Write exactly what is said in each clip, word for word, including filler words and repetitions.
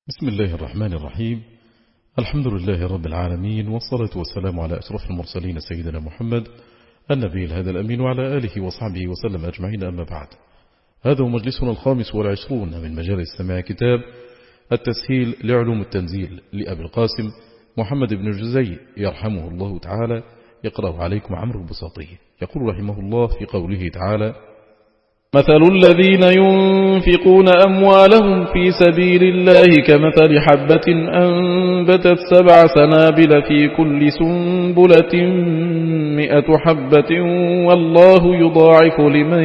بسم الله الرحمن الرحيم. الحمد لله رب العالمين، والصلاة والسلام على أشرف المرسلين سيدنا محمد النبي الهدى الأمين وعلى آله وصحبه وسلم أجمعين، أما بعد. هذا هو مجلسنا الخامس والعشرون من مجالس سماع كتاب التسهيل لعلوم التنزيل لأبي القاسم محمد بن الجزي يرحمه الله تعالى. يقرأ عليكم عمرو البساطي. يقول رحمه الله في قوله تعالى: مثل الذين ينفقون أموالهم في سبيل الله كمثل حبة أنبتت سبع سنابل في كل سنبلة مئة حبة والله يضاعف لمن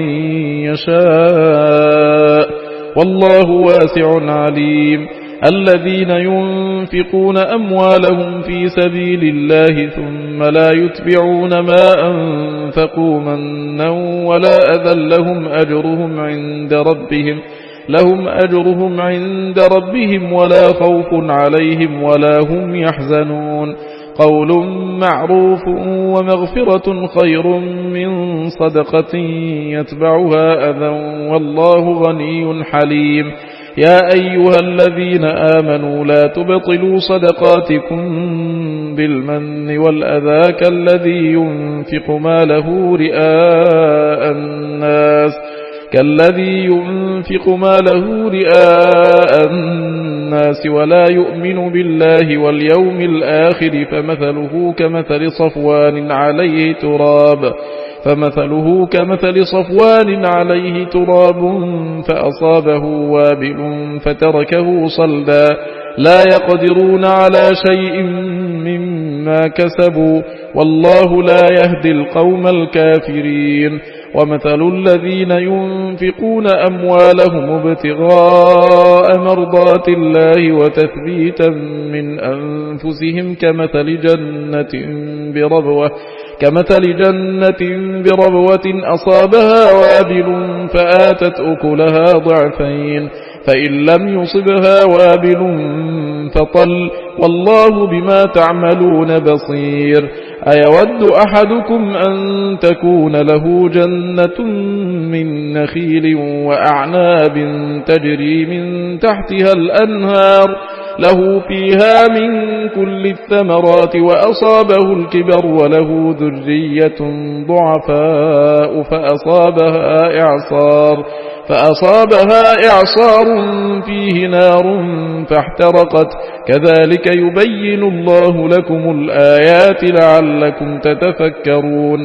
يشاء والله واسع عليم. الذين ينفقون أموالهم في سبيل الله ثم لا يتبعون ما أنفقوا منا ولا أذى لهم أجرهم عند ربهم لهم أجرهم عند ربهم ولا خوف عليهم ولا هم يحزنون. قول معروف ومغفرة خير من صدقة يتبعها أذى والله غني حليم. يا أيها الذين آمنوا لا تبطلوا صدقاتكم بالمن والأذى كالذي ينفق ماله رئاء الناس كالذي ينفق ماله رئاء الناس ولا يؤمن بالله واليوم الآخر فمثله كمثل صفوان عليه تراب فمثله كمثل صفوان عليه تراب فأصابه وابل فتركه صلدا لا يقدرون على شيء مما كسبوا والله لا يهدي القوم الكافرين. ومثل الذين ينفقون أموالهم ابتغاء مرضات الله وتثبيتا من أنفسهم كمثل جنة بربوة كمثل جنة بربوة أصابها وابل فآتت أكلها ضعفين فإن لم يصبها وابل فطل والله بما تعملون بصير. أيود أحدكم أن تكون له جنة من نخيل وأعناب تجري من تحتها الأنهار له فيها من كل الثمرات وأصابه الكبر وله ذرية ضعفاء فأصابها إعصار فأصابها إعصار فيه نار فاحترقت كذلك يبين الله لكم الآيات لعلكم تتفكرون.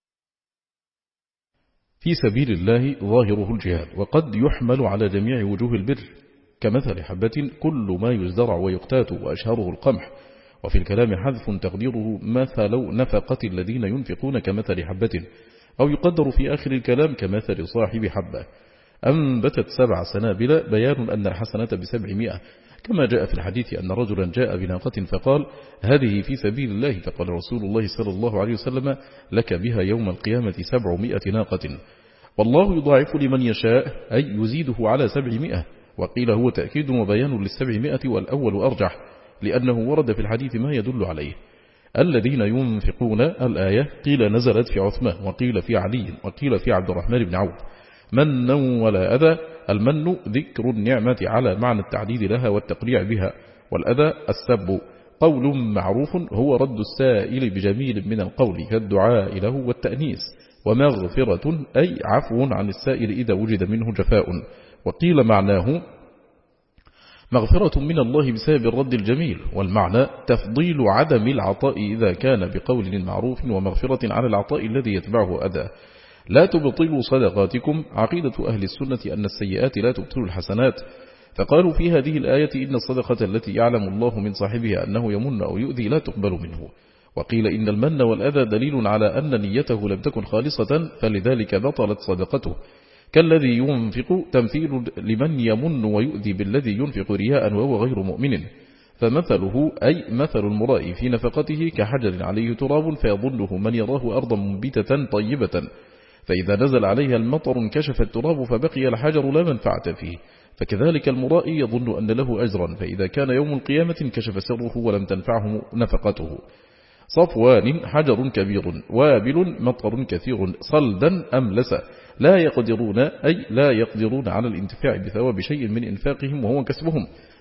في سبيل الله ظاهره الجهاد، وقد يحمل على جميع وجوه البر كمثل حبة كل ما يزرع ويقتات وأشهره القمح. وفي الكلام حذف تقديره مثل نفقة الذين ينفقون كمثل حبة، أو يقدر في آخر الكلام كمثل صاحب حبة أنبتت سبع سنابل، بيان أن الحسنة بسبعمائة، كما جاء في الحديث أن رجلا جاء بناقة فقال: هذه في سبيل الله، فقال رسول الله صلى الله عليه وسلم: لك بها يوم القيامة سبعمائة ناقة. والله يضاعف لمن يشاء، أي يزيده على سبعمائة. وقيل هو تأكيد وبيان للسبعمائة، والأول أرجح لأنه ورد في الحديث ما يدل عليه. الذين ينفقون الآية قيل نزلت في عثمان، وقيل في علي، وقيل في عبد الرحمن بن عوف. منا ولا أذى، المن ذكر النعمة على معنى التعديد لها والتقريع بها، والأذى السب. قول معروف هو رد السائل بجميل من القول كالدعاء له والتأنيس. ومغفرة أي عفو عن السائل إذا وجد منه جفاء. وقيل معناه مغفرة من الله بسبب الرد الجميل، والمعنى تفضيل عدم العطاء إذا كان بقول معروف، ومغفرة عن العطاء الذي يتبعه أذى. لا تبطلوا صدقاتكم. عقيدة أهل السنة أن السيئات لا تبطل الحسنات، فقالوا في هذه الآية إن الصدقة التي يعلم الله من صاحبها أنه يمن أو يؤذي لا تقبل منه. وقيل إن المن والأذى دليل على أن نيته لم تكن خالصة، فلذلك بطلت صدقته. كالذي ينفق تمثيل لمن يمن ويؤذي بالذي ينفق رياء وهو غير مؤمن، فمثله أي مثل المرائي في نفقته كحجر عليه تراب فيظنه من يراه أرضا منبتة طيبة، فإذا نزل عليها المطر انكشف التراب فبقي الحجر لا منفعة فيه. فكذلك المرائي يظن أن له أجرا، فإذا كان يوم القيامة انكشف سره ولم تنفعه نفقته. صفوان حجر كبير، وابل مطر كثير، صلدا أملس، لا يقدرون أي لا يقدرون على الانتفاع بثواب شيء من إنفاقهم وهو كسبهم،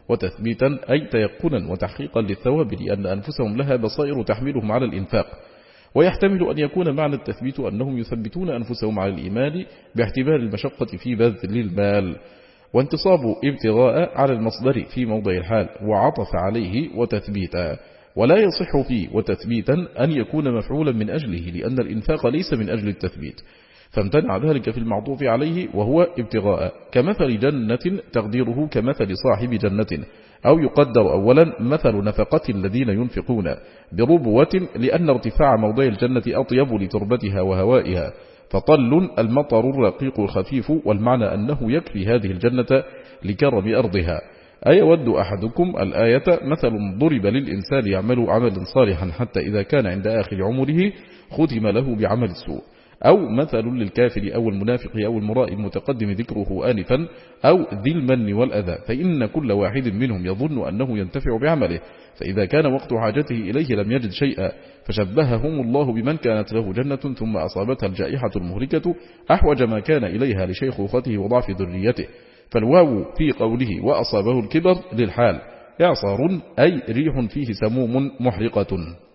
وتثبيتا أي تيقنا وتحقيقا للثواب، لأن أنفسهم لها بصائر تحملهم على الإنفاق. ويحتمل أن يكون معنى التثبيت أنهم يثبتون أنفسهم على الإيمان باحتمال المشقة في بذل المال. وانتصاب ابتغاء على المصدر في موضع الحال وعطف عليه وتثبيتا، ولا يصح فيه وتثبيتا أن يكون مفعولا من أجله، لأن الإنفاق ليس من أجل التثبيت، فامتنع ذلك في المعطوف عليه وهو ابتغاء، كمثل جنة تقديره كمثل صاحب جنة، أو يقدر أولا مثل نفقة الذين ينفقون بربوة، لأن ارتفاع موضع الجنة أطيب لتربتها وهوائها، فطل المطر الرقيق الخفيف، والمعنى أنه يكفي هذه الجنة لكرم أرضها. أيود أحدكم الآية مثل ضرب للإنسان يعمل عملا صالحا حتى إذا كان عند آخر عمره ختم له بعمل السوء، أو مثل للكافر أو المنافق أو المرائي المتقدم ذكره آنفا، أو ذي المن والأذى، فإن كل واحد منهم يظن أنه ينتفع بعمله، فإذا كان وقت حاجته إليه لم يجد شيئا، فشبههم الله بمن كانت له جنة ثم أصابتها الجائحة المهلكة أحوج ما كان إليها لشيخوخته وضعف ذريته. فالواو في قوله وأصابه الكبر للحال، إعصار أي ريح فيه سموم محرقة.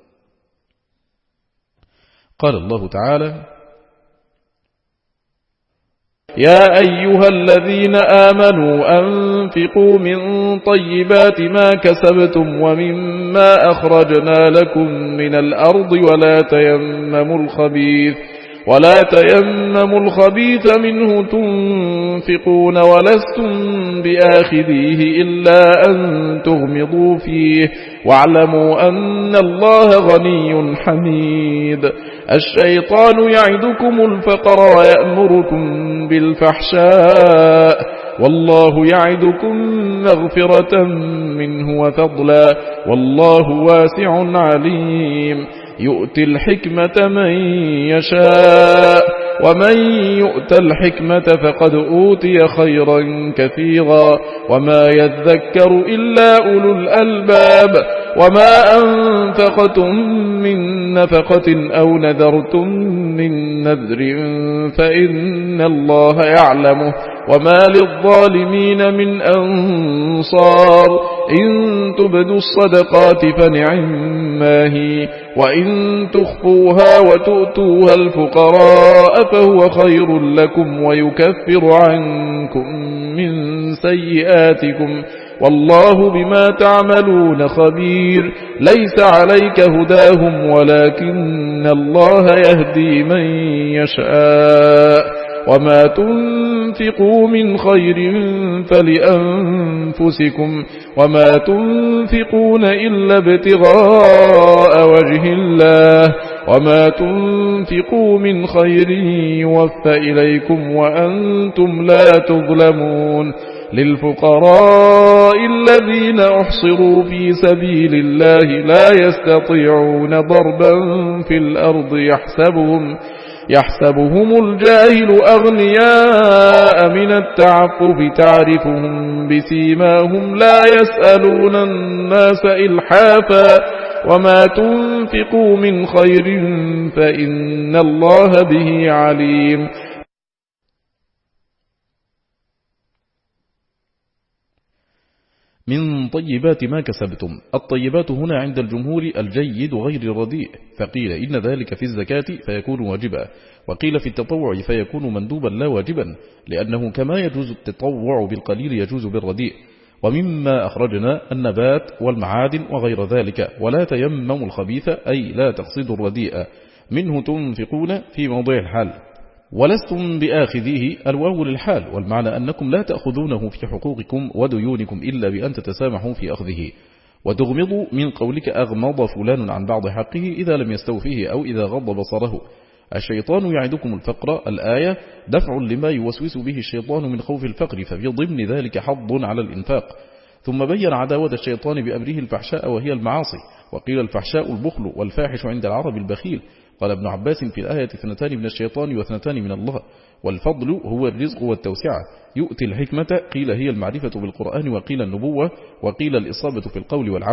قال الله تعالى: يا أيها الذين آمنوا أنفقوا من طيبات ما كسبتم ومما أخرجنا لكم من الأرض ولا تيمموا الخبيث ولا تيمموا الخبيث منه تنفقون ولستم بآخذيه إلا أن تغمضوا فيه واعلموا أن الله غني حميد. الشيطان يعدكم الفقر ويأمركم بالفحشاء والله يعدكم مغفرة منه وفضلا والله واسع عليم. يؤتي الحكمة من يشاء ومن يؤت الحكمة فقد أوتي خيرا كثيرا وما يذكر إلا أولو الألباب. وما أنفقتم من نفقة أو نذرتم من نذر فإن الله يعلمه وما للظالمين من أنصار. إن تبدوا الصدقات فنعما هي وإن تخفوها وتؤتوها الفقراء فهو خير لكم ويكفر عنكم من سيئاتكم والله بما تعملون خبير. ليس عليك هداهم ولكن الله يهدي من يشاء وما تنفقوا من خير فلأنفسكم وما تنفقون إلا ابتغاء وجه الله وما تنفقوا من خير يوفى إليكم وأنتم لا تظلمون. للفقراء الذين أحصروا في سبيل الله لا يستطيعون ضربا في الأرض يحسبهم يحسبهم الجاهل أغنياء من التعفف تعرفهم بسيماهم لا يسألون الناس إلحافا وما تنفقوا من خير فإن الله به عليم. من طيبات ما كسبتم. الطيبات هنا عند الجمهور الجيد غير الرديء، فقيل إن ذلك في الزكاة فيكون واجبا، وقيل في التطوع فيكون مندوبا لا واجبا، لأنه كما يجوز التطوع بالقليل يجوز بالرديء. ومما أخرجنا النبات والمعادن وغير ذلك. ولا تيمموا الخبيث أي لا تقصدوا الرديء منه تنفقون في موضع الحال. ولستم بآخذيه الواو للحال، والمعنى أنكم لا تأخذونه في حقوقكم وديونكم إلا بأن تتسامحوا في أخذه. وتغمضوا من قولك أغمض فلان عن بعض حقه إذا لم يستوفيه أو إذا غض بصره. الشيطان يعدكم الفقر الآية دفع لما يوسوس به الشيطان من خوف الفقر، ففي ضمن ذلك حظ على الإنفاق. ثم بين عداوة الشيطان بأمره الفحشاء وهي المعاصي، وقيل الفحشاء البخل والفاحش عند العرب البخيل. قال ابن عباس في الآية اثنتان من الشيطان واثنتان من الله. والفضل هو الرزق والتوسعة. يؤتي الحكمة قيل هي المعرفة بالقرآن وقيل النبوة وقيل الإصابة في القول والعمل.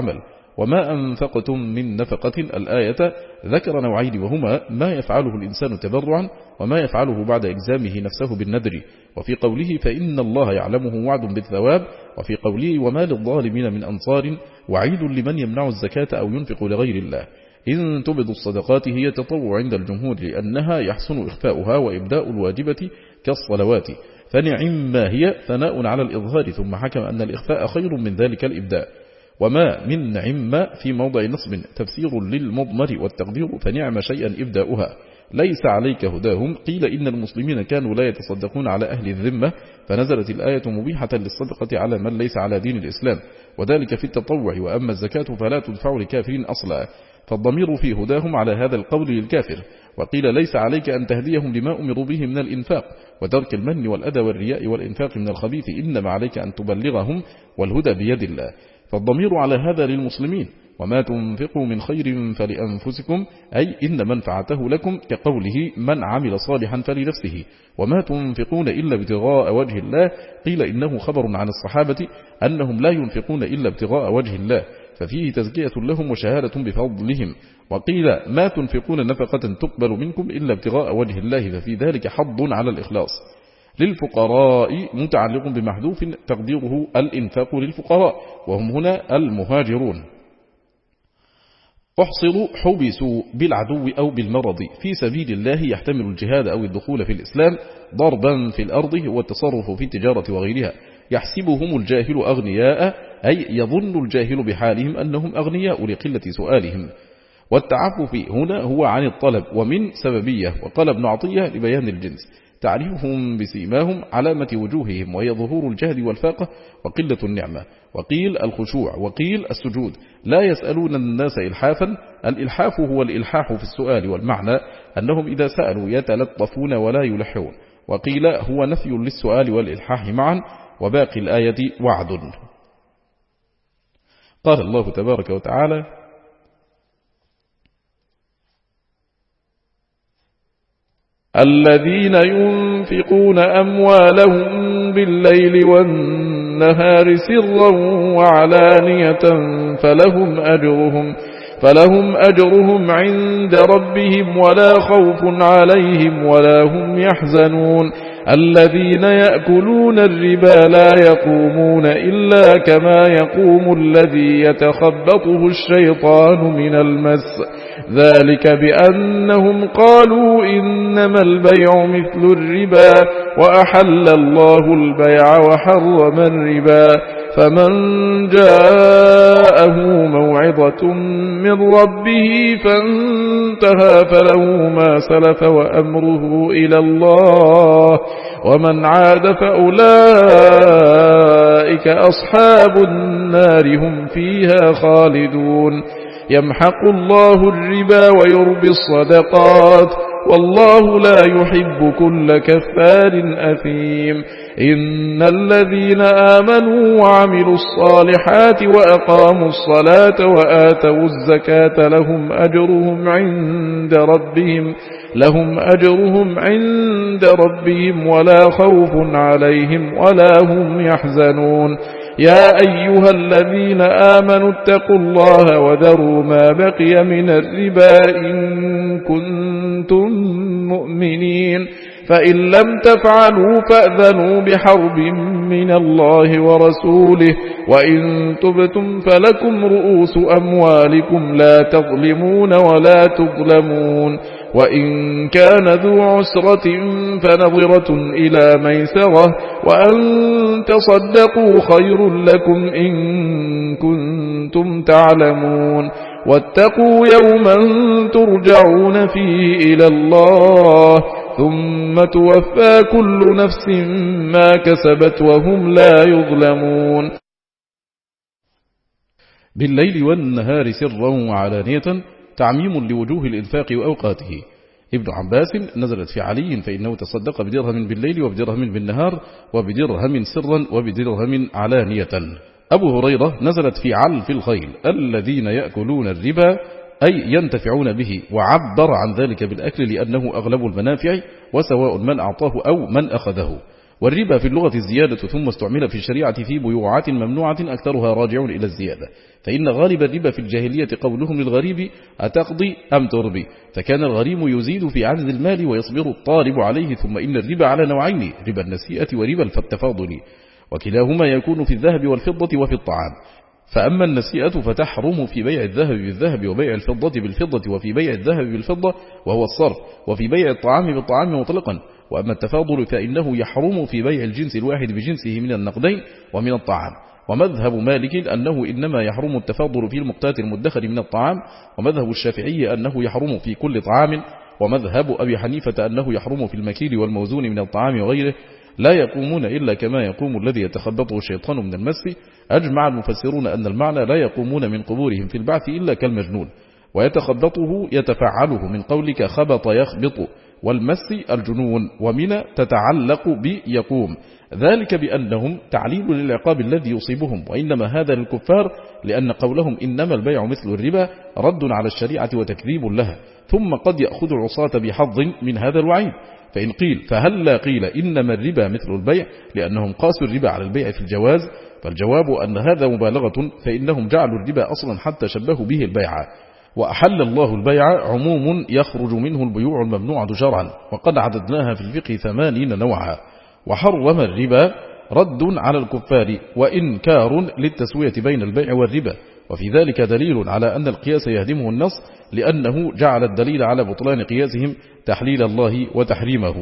وما أنفقتم من نفقة الآية ذكر نوعين، وهما ما يفعله الإنسان تبرعا وما يفعله بعد إلزامه نفسه بالنذر. وفي قوله فإن الله يعلمه وعد بالثواب، وفي قوله وما للظالمين من أنصار وعيد لمن يمنع الزكاة أو ينفق لغير الله. إن تبدوا الصدقات هي تطوع عند الجمهور لأنها يحسن إخفاؤها وإبداء الواجبة كالصلوات، فنعم ما هي ثناء على الإظهار، ثم حكم أن الإخفاء خير من ذلك الإبداء. وما من نعم في موضع نصب تفسير للمضمر والتقدير، فنعم شيئا إبداؤها. ليس عليك هداهم، قيل إن المسلمين كانوا لا يتصدقون على أهل الذمة، فنزلت الآية مبيحة للصدقة على من ليس على دين الإسلام، وذلك في التطوع. وأما الزكاة فلا تدفع لكافرين أصلا، فالضمير في هداهم على هذا القول للكافر. وقيل ليس عليك أن تهديهم لما أمروا به من الإنفاق وترك المن والأذى والرياء والإنفاق من الخبيث، إنما عليك أن تبلغهم والهدى بيد الله، فالضمير على هذا للمسلمين. وما تنفقوا من خير فلأنفسكم، أي إن منفعته لكم، كقوله من عمل صالحا فلنفسه. وما تنفقون إلا ابتغاء وجه الله، قيل إنه خبر عن الصحابة أنهم لا ينفقون إلا ابتغاء وجه الله، ففيه تزكية لهم وشهادة بفضلهم. وقيل ما تنفقون نفقة تقبل منكم إلا ابتغاء وجه الله، ففي ذلك حض على الإخلاص. للفقراء متعلق بمحذوف تقديره الإنفاق للفقراء، وهم هنا المهاجرون. احصروا حبسوا بالعدو أو بالمرض في سبيل الله، يحتمل الجهاد أو الدخول في الإسلام. ضربا في الأرض هو التصرف في التجارة وغيرها. يحسبهم الجاهل أغنياء، أي يظن الجاهل بحالهم أنهم أغنياء لقلة سؤالهم. والتعفف هنا هو عن الطلب ومن سببية، وقال ابن عطية لبيان الجنس تعرفهم بسيماهم علامة وجوههم، وهي ظهور الجهل والفاقة وقلة النعمة. وقيل الخشوع، وقيل السجود. لا يسألون الناس إلحافا، الإلحاف هو الإلحاح في السؤال، والمعنى أنهم إذا سألوا يتلطفون ولا يلحون. وقيل هو نفي للسؤال والإلحاح معا، وباقي الآية وعد. قال الله تبارك وتعالى الذين ينفقون أموالهم بالليل والنهار سرا وعلانية فلهم أجرهم فلهم أجرهم عند ربهم ولا خوف عليهم ولا هم يحزنون. الذين يأكلون الربا لا يقومون إلا كما يقوم الذي يتخبطه الشيطان من المس، ذلك بأنهم قالوا إنما البيع مثل الربا وأحل الله البيع وحرم الربا. فمن جاءه موعظة من ربه فانتهى فله ما سلف وأمره إلى الله، ومن عاد فأولئك أصحاب النار هم فيها خالدون. يمحق الله الربا ويربي الصدقات والله لا يحب كل كفار أثيم. إن الذين آمنوا وعملوا الصالحات وأقاموا الصلاة وآتوا الزكاة لهم أجرهم عند ربهم لهم أجرهم عند ربهم ولا خوف عليهم ولا هم يحزنون. يا أيها الذين آمنوا اتقوا الله وذروا ما بقي من الربا إن كنتم مؤمنين، فإن لم تفعلوا فأذنوا بحرب من الله ورسوله، وإن تبتم فلكم رؤوس أموالكم لا تظلمون ولا تظلمون. وإن كان ذو عسرة فنظرة إلى ميسرة وأن تصدقوا خير لكم إن كنتم تعلمون. واتقوا يوما ترجعون فيه إلى الله ثم توفى كل نفس ما كسبت وهم لا يظلمون. بالليل والنهار سرا وعلانية تعميم لوجوه الإنفاق وأوقاته. ابن عباس نزلت في علي فإنه تصدق بدرهم بالليل وبدرهم بالنهار وبدرهم سرا وبدرهم علانية. أبو هريرة نزلت في عل في الخيل الذين يأكلون الربا أي ينتفعون به، وعبر عن ذلك بالأكل لأنه أغلب المنافع وسواء من أعطاه أو من أخذه. والربا في اللغة الزيادة، ثم استعمل في الشريعة في بيوعات ممنوعة أكثرها راجع إلى الزيادة، فإن غالب الربا في الجاهلية قولهم للغريب أتقضي أم تربي، فكان الغريم يزيد في عدد المال ويصبر الطالب عليه. ثم إن الربا على نوعين، ربا النسيئة وربا التفاضل، وكلاهما يكون في الذهب والفضة وفي الطعام. فأما النسيئة فتحرم في بيع الذهب بالذهب وبيع الفضة بالفضة وفي بيع الذهب بالفضة وهو الصرف، وفي بيع الطعام بالطعام مطلقا. وأما التفاضل فإنه يحرم في بيع الجنس الواحد بجنسه من النقدين ومن الطعام. ومذهب مالك أنه إنما يحرم التفاضل في المقتات المدخر من الطعام، ومذهب الشافعي أنه يحرم في كل طعام، ومذهب أبي حنيفة أنه يحرم في المكيل والموزون من الطعام وغيره. لا يقومون إلا كما يقوم الذي يتخبطه الشيطان من المس. أجمع المفسرون أن المعنى لا يقومون من قبورهم في البعث إلا كالمجنون، ويتخبطه يتفعله من قولك خبط يخبط، والمس الجنون، ومن تتعلق بيقوم، ذلك بأنهم تعليل للعقاب الذي يصيبهم، وإنما هذا للكفار، لأن قولهم إنما البيع مثل الربا رد على الشريعة وتكذيب لها. ثم قد يأخذ العصاة بحظ من هذا الوعيد، فإن قيل فهل لا قيل إنما الربا مثل البيع لأنهم قاسوا الربا على البيع في الجواز؟ فالجواب أن هذا مبالغة، فإنهم جعلوا الربا أصلا حتى شبهوا به البيع. وأحل الله البيع عموم يخرج منه البيوع الممنوعة شرعا، وقد عددناها في الفقه ثمانين نوعا. وحرم الربا رد على الكفار وإنكار للتسوية بين البيع والربا، وفي ذلك دليل على أن القياس يهدمه النص، لأنه جعل الدليل على بطلان قياسهم تحليل الله وتحريمه.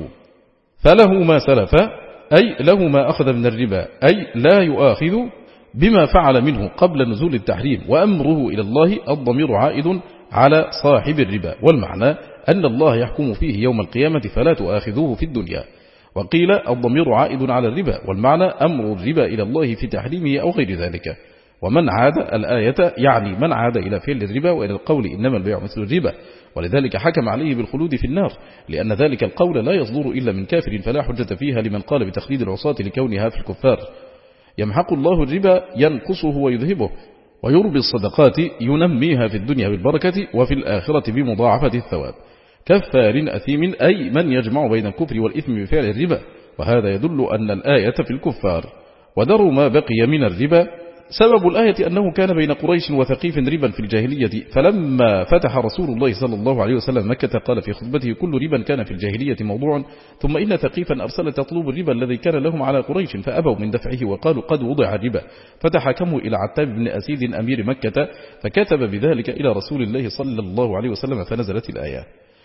فله ما سلف، أي له ما أخذ من الربا، أي لا يؤاخذ بما فعل منه قبل نزول التحريم، وأمره إلى الله. الضمير عائد على صاحب الربا، والمعنى أن الله يحكم فيه يوم القيامة فلا تؤاخذوه في الدنيا. وقيل الضمير عائد على الربا، والمعنى أمر الربا إلى الله في تحريمه أو غير ذلك. ومن عاد الآية يعني من عاد إلى فعل الربا وإلى القول إنما البيع مثل الربا، ولذلك حكم عليه بالخلود في النار، لأن ذلك القول لا يصدر إلا من كافر، فلا حجة فيها لمن قال بتخليد العصاة لكونها في الكفار. يمحق الله الربا ينقصه ويذهبه، ويربي الصدقات ينميها في الدنيا بالبركة وفي الآخرة بمضاعفة الثواب. كفار أثيم أي من يجمع بين الكفر والإثم بفعل الربا، وهذا يدل أن الآية في الكفار. وذروا ما بقي من الربا. سبب الآية أنه كان بين قريش وثقيف ربا في الجاهلية، فلما فتح رسول الله صلى الله عليه وسلم مكة قال في خطبته كل ربا كان في الجاهلية موضوع، ثم إن ثقيفا أرسل تطلب الربا الذي كان لهم على قريش، فأبوا من دفعه وقالوا قد وضع الربا، فتحكموا إلى عتاب بن أسيد أمير مكة، فكتب بذلك إلى رسول الله صلى الله عليه وسلم، فنزلت الآية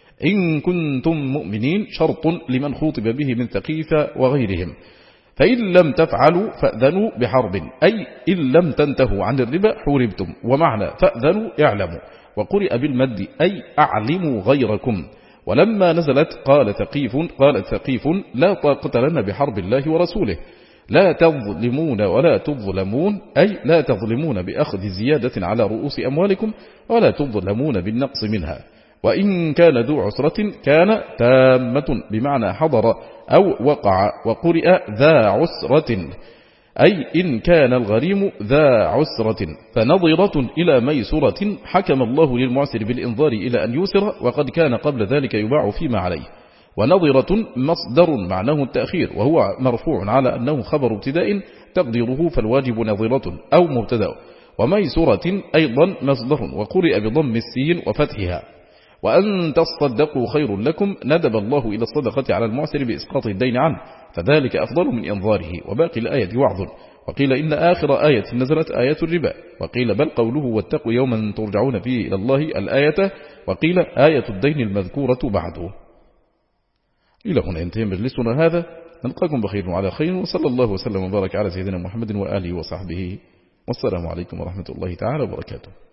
إن كنتم مؤمنين، شرط لمن خوطب به من ثقيف وغيرهم، فإن لم تفعلوا فأذنوا بحرب، أي إن لم تنتهوا عن الربا حوربتم. ومعنى فأذنوا اعلموا، وقرئ بالمد أي أعلموا غيركم. ولما نزلت قال ثقيف قالت ثقيف لا طاقة لنا بحرب الله ورسوله، لا تظلمون ولا تظلمون، أي لا تظلمون بأخذ زيادة على رؤوس أموالكم ولا تظلمون بالنقص منها. وإن كان ذو عسرة كان تامة بمعنى حضر أو وقع، وقرئ ذا عسرة أي إن كان الغريم ذا عسرة، فنظرة إلى ميسرة. حكم الله للمعسر بالإنظار إلى أن يسر، وقد كان قبل ذلك يباع فيما عليه. ونظرة مصدر معناه التأخير، وهو مرفوع على أنه خبر ابتداء تقديره فالواجب نظرة أو مبتدأ. وميسرة أيضا مصدر، وقرئ بضم السين وفتحها. وأن تصدقوا خير لكم، ندب الله إلى الصدقة على المعسر بإسقاط الدين عنه، فذلك أفضل من إنظاره. وباقي الآية وعظ. وقيل إن آخر آية نزلت آية الربا، وقيل بل قوله واتقوا يوما ترجعون فيه إلى الله الآية، وقيل آية الدين المذكورة بعده. إلى هنا ينتهي مجلسنا هذا، نلقاكم بخير وعلى خير، وصلى الله وسلم وبارك على سيدنا محمد وآله وصحبه، والسلام عليكم ورحمة الله تعالى وبركاته.